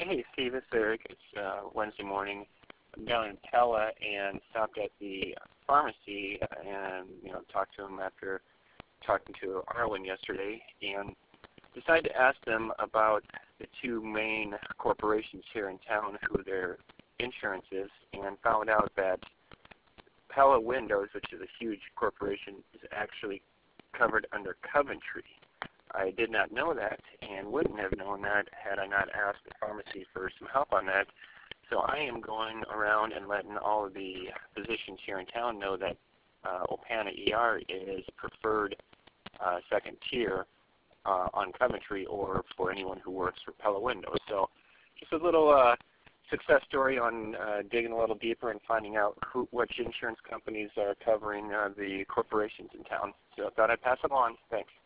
Hey, Steve, it's Eric. It's Wednesday morning. I'm down in Pella and stopped at the pharmacy and, talked to him after talking to Arlen yesterday and decided to ask them about the two main corporations here in town, who their insurance is, and found out that Pella Windows, which is a huge corporation, is actually covered under Coventry. I did not know that and wouldn't have known that had I not asked the pharmacy for some help on that. So I am going around and letting all of the physicians here in town know that Opana ER is preferred second tier on Coventry, or for anyone who works for Pella Windows. So just a little success story on digging a little deeper and finding out which insurance companies are covering the corporations in town. So I thought I'd pass it on. Thanks.